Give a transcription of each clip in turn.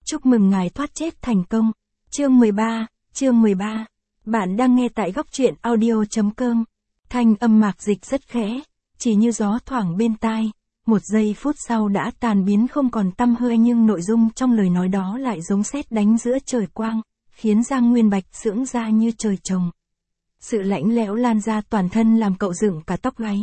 Chúc mừng ngài thoát chết thành công. Chương 13. Bạn đang nghe tại góc truyện audio.com. Thanh âm Mạc Dịch rất khẽ, chỉ như gió thoảng bên tai. Một giây phút sau đã tan biến không còn tăm hơi, nhưng nội dung trong lời nói đó lại giống sét đánh giữa trời quang, khiến Giang Nguyên Bạch sững ra như trời trồng. Sự lạnh lẽo lan ra toàn thân làm cậu dựng cả tóc gáy.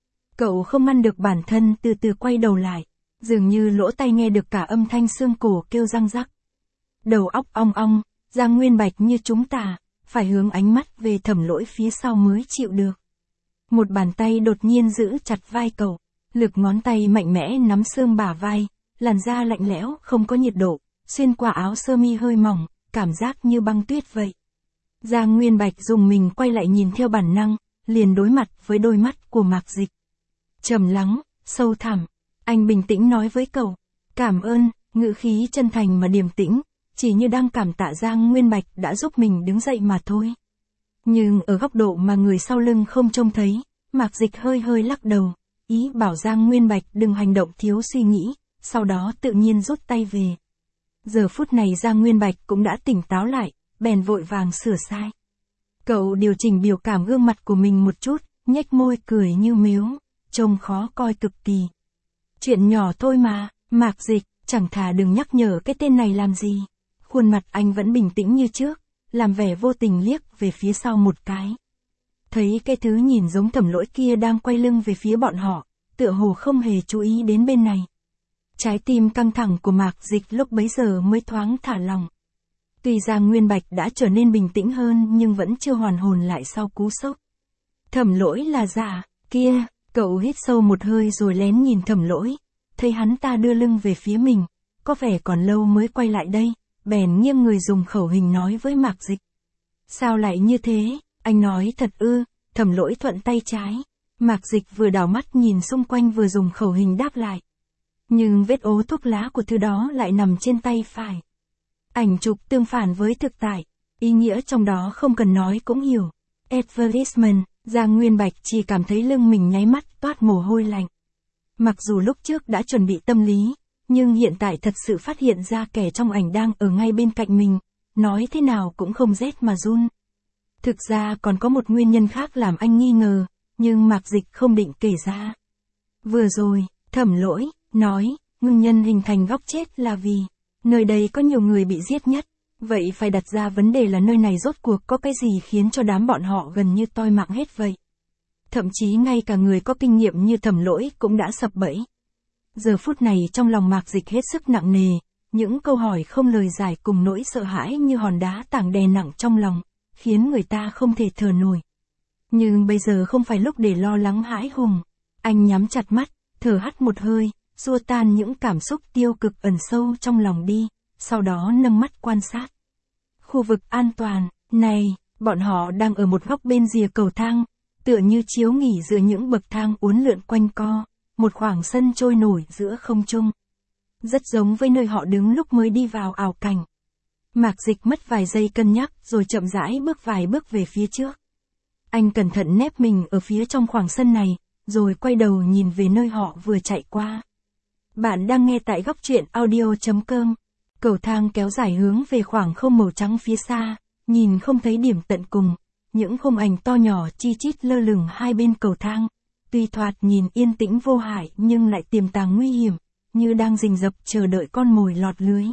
Cậu không ngăn được bản thân từ từ quay đầu lại, dường như lỗ tai nghe được cả âm thanh xương cổ kêu răng rắc. Đầu óc ong ong, Giang Nguyên Bạch như trúng tà, phải hướng ánh mắt về Thẩm Lỗi phía sau mới chịu được. Một bàn tay đột nhiên giữ chặt vai cậu, lực ngón tay mạnh mẽ nắm xương bả vai, làn da lạnh lẽo không có nhiệt độ, xuyên qua áo sơ mi hơi mỏng, cảm giác như băng tuyết vậy. Giang Nguyên Bạch dùng mình quay lại nhìn theo bản năng, liền đối mặt với đôi mắt của Mạc Dịch. Trầm lắng, sâu thẳm, anh bình tĩnh nói với cậu, cảm ơn, ngữ khí chân thành mà điềm tĩnh, chỉ như đang cảm tạ Giang Nguyên Bạch đã giúp mình đứng dậy mà thôi. Nhưng ở góc độ mà người sau lưng không trông thấy, Mạc Dịch hơi hơi lắc đầu, ý bảo Giang Nguyên Bạch đừng hành động thiếu suy nghĩ, sau đó tự nhiên rút tay về. Giờ phút này Giang Nguyên Bạch cũng đã tỉnh táo lại, bèn vội vàng sửa sai. Cậu điều chỉnh biểu cảm gương mặt của mình một chút, nhếch môi cười như mếu, trông khó coi cực kỳ. Chuyện nhỏ thôi mà, Mạc Dịch, chẳng thà đừng nhắc nhở cái tên này làm gì. Khuôn mặt anh vẫn bình tĩnh như trước, làm vẻ vô tình liếc về phía sau một cái. Thấy cái thứ nhìn giống Thẩm Lỗi kia đang quay lưng về phía bọn họ, tựa hồ không hề chú ý đến bên này. Trái tim căng thẳng của Mạc Dịch lúc bấy giờ mới thoáng thả lỏng. Tuy Giang Nguyên Bạch đã trở nên bình tĩnh hơn nhưng vẫn chưa hoàn hồn lại sau cú sốc. Thẩm Lỗi là giả, kia, cậu hít sâu một hơi rồi lén nhìn Thẩm Lỗi, thấy hắn ta đưa lưng về phía mình, có vẻ còn lâu mới quay lại đây, bèn nghiêng người dùng khẩu hình nói với Mạc Dịch. Sao lại như thế, anh nói thật ư? Thẩm Lỗi thuận tay trái. Mạc Dịch vừa đảo mắt nhìn xung quanh vừa dùng khẩu hình đáp lại. Nhưng vết ố thuốc lá của thứ đó lại nằm trên tay phải. Ảnh chụp tương phản với thực tại, ý nghĩa trong đó không cần nói cũng hiểu. Advertisement, Giang Nguyên Bạch chỉ cảm thấy lưng mình nháy mắt toát mồ hôi lạnh. Mặc dù lúc trước đã chuẩn bị tâm lý, nhưng hiện tại thật sự phát hiện ra kẻ trong ảnh đang ở ngay bên cạnh mình, nói thế nào cũng không rét mà run. Thực ra còn có một nguyên nhân khác làm anh nghi ngờ, nhưng Mạc Dịch không định kể ra. Vừa rồi, Thẩm Lỗi nói, nguyên nhân hình thành góc chết là vì nơi đây có nhiều người bị giết nhất, vậy phải đặt ra vấn đề là nơi này rốt cuộc có cái gì khiến cho đám bọn họ gần như toi mạng hết vậy. Thậm chí ngay cả người có kinh nghiệm như Thẩm Lỗi cũng đã sập bẫy. Giờ phút này trong lòng Mạc Dịch hết sức nặng nề, những câu hỏi không lời giải cùng nỗi sợ hãi như hòn đá tảng đè nặng trong lòng, khiến người ta không thể thở nổi. Nhưng bây giờ không phải lúc để lo lắng hãi hùng. Anh nhắm chặt mắt, thở hắt một hơi, xua tan những cảm xúc tiêu cực ẩn sâu trong lòng đi, sau đó nâng mắt quan sát. Khu vực an toàn, này, bọn họ đang ở một góc bên rìa cầu thang, tựa như chiếu nghỉ giữa những bậc thang uốn lượn quanh co, một khoảng sân trôi nổi giữa không trung. Rất giống với nơi họ đứng lúc mới đi vào ảo cảnh. Mạc Dịch mất vài giây cân nhắc rồi chậm rãi bước vài bước về phía trước. Anh cẩn thận nép mình ở phía trong khoảng sân này, rồi quay đầu nhìn về nơi họ vừa chạy qua. Bạn đang nghe tại góc truyện audio.com. Cầu thang kéo dài hướng về khoảng không màu trắng phía xa, nhìn không thấy điểm tận cùng. Những khung ảnh to nhỏ chi chít lơ lửng hai bên cầu thang. Tuy thoạt nhìn yên tĩnh vô hại nhưng lại tiềm tàng nguy hiểm, như đang rình rập chờ đợi con mồi lọt lưới.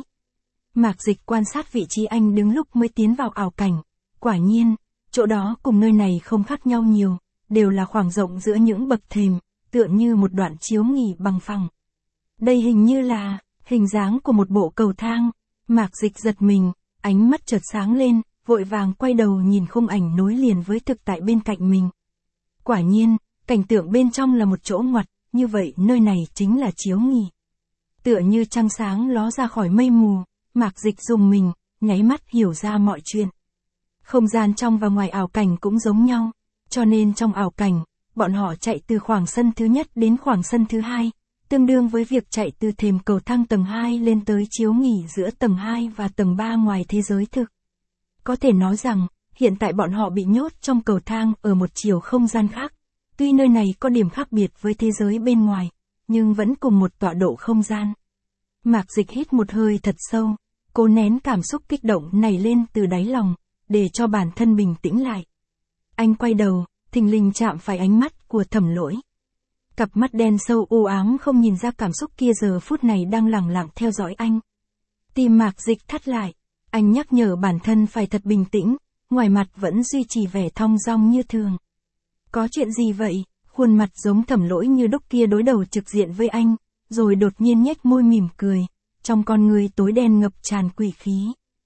Mạc Dịch quan sát vị trí anh đứng lúc mới tiến vào ảo cảnh. Quả nhiên, chỗ đó cùng nơi này không khác nhau nhiều, đều là khoảng rộng giữa những bậc thềm, tựa như một đoạn chiếu nghỉ bằng phẳng. Đây hình như là hình dáng của một bộ cầu thang. Mạc Dịch giật mình, ánh mắt chợt sáng lên, vội vàng quay đầu nhìn khung ảnh nối liền với thực tại bên cạnh mình. Quả nhiên, cảnh tượng bên trong là một chỗ ngoặt, như vậy nơi này chính là chiếu nghỉ. Tựa như trăng sáng ló ra khỏi mây mù, Mạc Dịch dùng mình, nháy mắt hiểu ra mọi chuyện. Không gian trong và ngoài ảo cảnh cũng giống nhau, cho nên trong ảo cảnh, bọn họ chạy từ khoảng sân thứ nhất đến khoảng sân thứ hai, tương đương với việc chạy từ thềm cầu thang tầng 2 lên tới chiếu nghỉ giữa tầng 2 và tầng 3 ngoài thế giới thực. Có thể nói rằng, hiện tại bọn họ bị nhốt trong cầu thang ở một chiều không gian khác. Tuy nơi này có điểm khác biệt với thế giới bên ngoài, nhưng vẫn cùng một tọa độ không gian. Mạc Dịch hít một hơi thật sâu, cố nén cảm xúc kích động nảy lên từ đáy lòng, để cho bản thân bình tĩnh lại. Anh quay đầu, thình lình chạm phải ánh mắt của Thẩm Lỗi. Cặp mắt đen sâu u ám không nhìn ra cảm xúc kia giờ phút này đang lẳng lặng theo dõi anh. Tim Mạc Dịch thắt lại, anh nhắc nhở bản thân phải thật bình tĩnh, ngoài mặt vẫn duy trì vẻ thong dong như thường. Có chuyện gì vậy? Khuôn mặt giống Thẩm Lỗi như đúc kia đối đầu trực diện với anh, rồi đột nhiên nhếch môi mỉm cười, trong con người tối đen ngập tràn quỷ khí.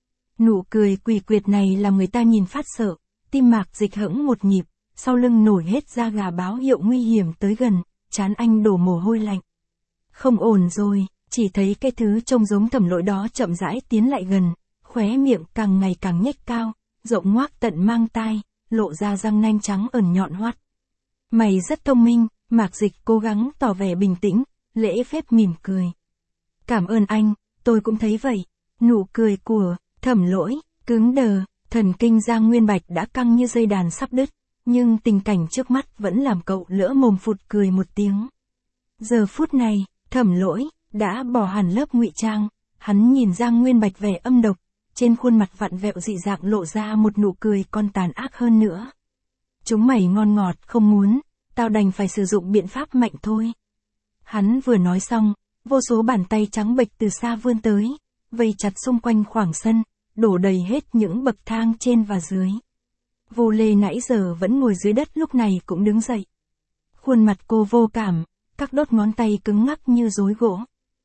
Nụ cười quỷ quyệt này làm người ta nhìn phát sợ, tim Mạc Dịch hững một nhịp, sau lưng nổi hết da gà báo hiệu nguy hiểm tới gần, trán anh đổ mồ hôi lạnh. Không ổn rồi, chỉ thấy cái thứ trông giống Thẩm Lỗi đó chậm rãi tiến lại gần, khóe miệng càng ngày càng nhếch cao, rộng ngoác tận mang tai, lộ ra răng nanh trắng ẩn nhọn hoắt. Mày rất thông minh, Mạc Dịch cố gắng tỏ vẻ bình tĩnh, lễ phép mỉm cười. Cảm ơn anh, tôi cũng thấy vậy. Nụ cười của Thẩm Lỗi cứng đờ, thần kinh Giang Nguyên Bạch đã căng như dây đàn sắp đứt, nhưng tình cảnh trước mắt vẫn làm cậu lỡ mồm phụt cười một tiếng. Giờ phút này, Thẩm Lỗi đã bỏ hẳn lớp ngụy trang, hắn nhìn Giang Nguyên Bạch vẻ âm độc, trên khuôn mặt vặn vẹo dị dạng lộ ra một nụ cười còn tàn ác hơn nữa. Chúng mày ngon ngọt không muốn, tao đành phải sử dụng biện pháp mạnh thôi. Hắn vừa nói xong, vô số bàn tay trắng bệch từ xa vươn tới, vây chặt xung quanh khoảng sân, đổ đầy hết những bậc thang trên và dưới. Vô Lê nãy giờ vẫn ngồi dưới đất lúc này cũng đứng dậy. Khuôn mặt cô vô cảm, các đốt ngón tay cứng ngắc như rối gỗ.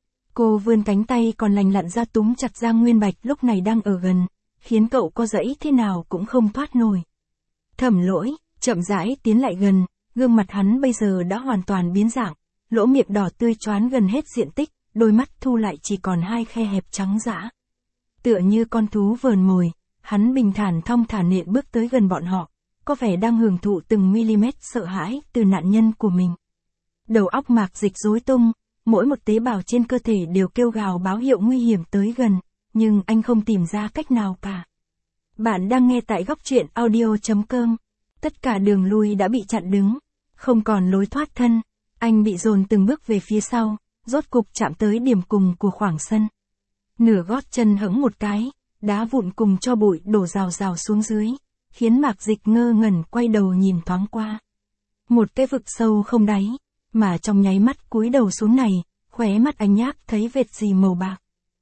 Cô vươn cánh tay còn lành lặn ra túm chặt Giang Nguyên Bạch lúc này đang ở gần, khiến cậu có dãy thế nào cũng không thoát nổi. Thẩm Lỗi chậm rãi tiến lại gần, gương mặt hắn bây giờ đã hoàn toàn biến dạng, lỗ miệng đỏ tươi choán gần hết diện tích, đôi mắt thu lại chỉ còn hai khe hẹp trắng dã. Tựa như con thú vờn mồi, hắn bình thản thong thả nện bước tới gần bọn họ, có vẻ đang hưởng thụ từng mm sợ hãi từ nạn nhân của mình. Đầu óc Mạc Dịch rối tung, mỗi một tế bào trên cơ thể đều kêu gào báo hiệu nguy hiểm tới gần, nhưng anh không tìm ra cách nào cả. Bạn đang nghe tại góc truyện audio.com. Tất cả đường lui đã bị chặn đứng, không còn lối thoát thân, anh bị dồn từng bước về phía sau, rốt cục chạm tới điểm cùng của khoảng sân. Nửa gót chân hững một cái, đá vụn cùng cho bụi đổ rào rào xuống dưới, khiến Mạc Dịch ngơ ngẩn quay đầu nhìn thoáng qua. Một cái vực sâu không đáy, mà trong nháy mắt cúi đầu xuống này, khóe mắt anh nhác thấy vệt gì màu bạc.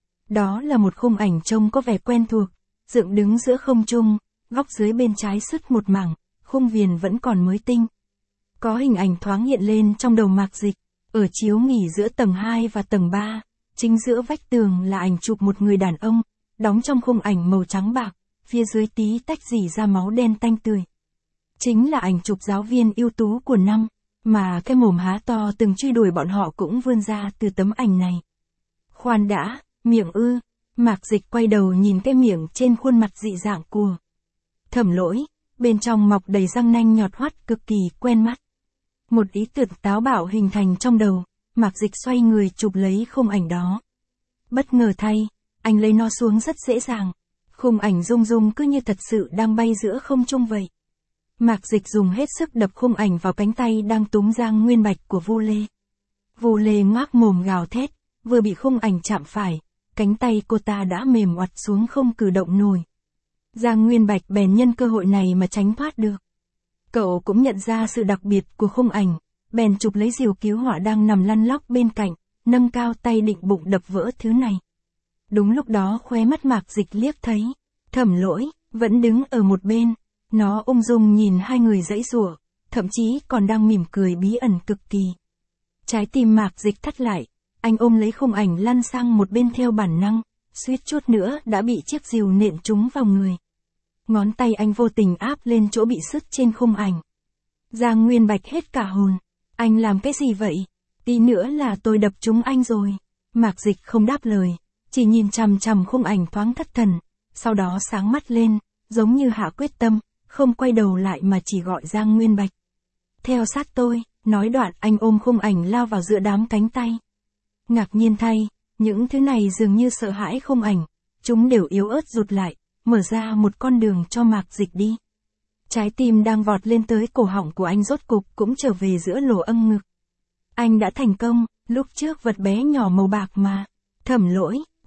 Đó là một khung ảnh trông có vẻ quen thuộc, dựng đứng giữa không trung, góc dưới bên trái sứt một mảng, khung viền vẫn còn mới tinh. Có hình ảnh thoáng hiện lên trong đầu Mạc Dịch, ở chiếu nghỉ giữa tầng 2 và tầng 3, chính giữa vách tường là ảnh chụp một người đàn ông, đóng trong khung ảnh màu trắng bạc, phía dưới tí tách rỉ ra máu đen tanh tươi. Chính là ảnh chụp giáo viên ưu tú của năm, mà cái mồm há to từng truy đuổi bọn họ cũng vươn ra từ tấm ảnh này. Khoan đã, miệng ư? Mạc Dịch quay đầu nhìn cái miệng trên khuôn mặt dị dạng của Thẩm Lỗi, bên trong mọc đầy răng nanh nhọt hoắt cực kỳ quen mắt. Một ý tưởng táo bạo hình thành trong đầu, Mạc Dịch xoay người chụp lấy khung ảnh đó. Bất ngờ thay, anh lấy nó xuống rất dễ dàng. Khung ảnh rung rung cứ như thật sự đang bay giữa không trung vậy. Mạc Dịch dùng hết sức đập khung ảnh vào cánh tay đang túm Giang Nguyên Bạch của Vô Lê. Vô Lê ngoác mồm gào thét, vừa bị khung ảnh chạm phải, cánh tay cô ta đã mềm oặt xuống không cử động nổi. Giang Nguyên Bạch bèn nhân cơ hội này mà tránh thoát được. Cậu cũng nhận ra sự đặc biệt của khung ảnh, bèn chụp lấy diều cứu hỏa đang nằm lăn lóc bên cạnh, nâng cao tay định bụng đập vỡ thứ này. Đúng lúc đó khóe mắt Mạc Dịch liếc thấy, Thẩm Lỗi vẫn đứng ở một bên, nó ung dung nhìn hai người giãy giụa, thậm chí còn đang mỉm cười bí ẩn cực kỳ. Trái tim Mạc Dịch thắt lại, anh ôm lấy khung ảnh lăn sang một bên theo bản năng, suýt chút nữa đã bị chiếc diều nện trúng vào người. Ngón tay anh vô tình áp lên chỗ bị sứt trên khung ảnh. Giang Nguyên Bạch hết cả hồn. Anh làm cái gì vậy? Tí nữa là tôi đập trúng anh rồi. Mạc Dịch không đáp lời, chỉ nhìn chằm chằm khung ảnh thoáng thất thần, sau đó sáng mắt lên, giống như hạ quyết tâm, không quay đầu lại mà chỉ gọi Giang Nguyên Bạch. Theo sát tôi, nói đoạn anh ôm khung ảnh lao vào giữa đám cánh tay. Ngạc nhiên thay, những thứ này dường như sợ hãi khung ảnh, chúng đều yếu ớt rụt lại, mở ra một con đường cho Mạc Dịch đi. Trái tim đang vọt lên tới cổ họng của anh rốt cục cũng trở về giữa lỗ ngực. Anh đã thành công, lúc trước vật bé nhỏ màu bạc mà. Thẩm Lỗi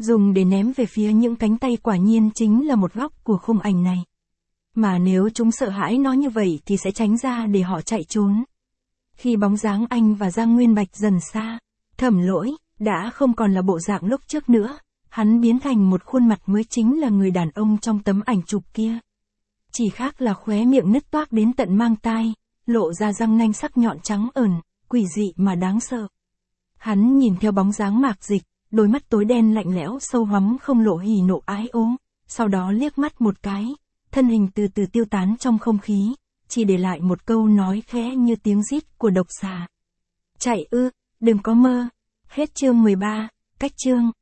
dùng để ném về phía những cánh tay quả nhiên chính là một góc của khung ảnh này. Mà nếu chúng sợ hãi nó như vậy thì sẽ tránh ra để họ chạy trốn. Khi bóng dáng anh và Giang Nguyên Bạch dần xa, Thẩm Lỗi đã không còn là bộ dạng lúc trước nữa, hắn biến thành một khuôn mặt mới, chính là người đàn ông trong tấm ảnh chụp kia. Chỉ khác là khóe miệng nứt toác đến tận mang tai, lộ ra răng nanh sắc nhọn trắng ẩn, quỷ dị mà đáng sợ. Hắn nhìn theo bóng dáng Mạc Dịch, đôi mắt tối đen lạnh lẽo sâu hoắm không lộ hỉ nộ ái ố, sau đó liếc mắt một cái, thân hình từ từ tiêu tán trong không khí, chỉ để lại một câu nói khẽ như tiếng rít của độc xà. Chạy ư, đừng có mơ. Hết chương 13, cách chương.